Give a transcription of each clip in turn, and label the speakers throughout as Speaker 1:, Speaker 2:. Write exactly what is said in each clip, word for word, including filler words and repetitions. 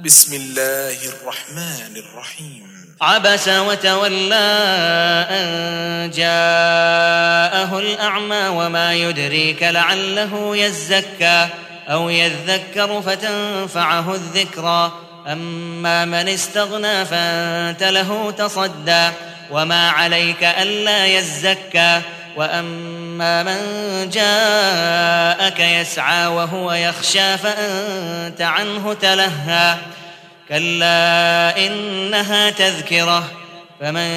Speaker 1: بسم الله الرحمن الرحيم.
Speaker 2: عبس وتولى أن جاءه الأعمى وما يدريك لعله يزكى أو يذكر فتنفعه الذكرى أما من استغنى فأنت له تصدى وما عليك ألا يزكى وأما من جاءك يسعى وهو يخشى فأنت عنه تلهى كلا إنها تذكرة فمن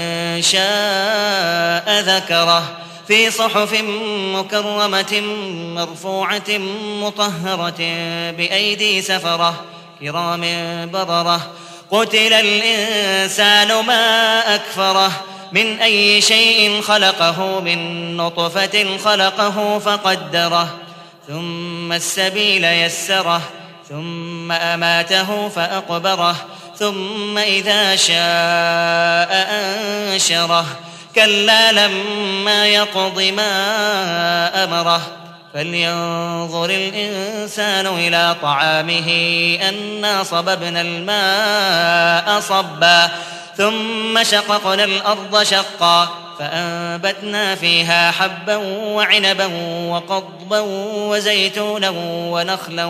Speaker 2: شاء ذكره في صحف مكرمة مرفوعة مطهرة بأيدي سفرة كرام بررة قتل الإنسان ما أكفره من أي شيء خلقه من نطفة خلقه فقدره ثم السبيل يسره ثم أماته فأقبره ثم إذا شاء أنشره كلا لما يقض ما أمره فلينظر الإنسان إلى طعامه أنا صببنا الماء صبا ثم شققنا الأرض شقا فأنبتنا فيها حبا وعنبا وقضبا وزيتونا ونخلا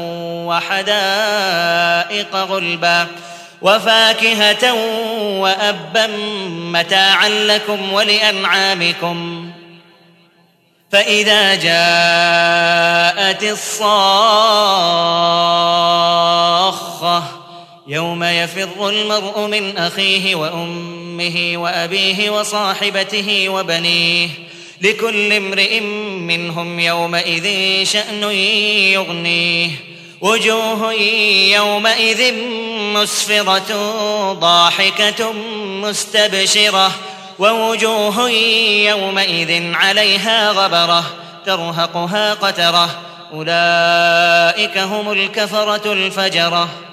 Speaker 2: وحدائق غلبا وفاكهة وأبا متاعا لكم ولأنعامكم فإذا جاءت الصاخة يوم يفر المرء من أخيه وأمه وأبيه وصاحبته وبنيه لكل امرئ منهم يومئذ شأن يغنيه وجوه يومئذ مسفرة ضاحكة مستبشرة ووجوه يومئذ عليها غبرة ترهقها قترة أولئك هم الكفرة الفجرة.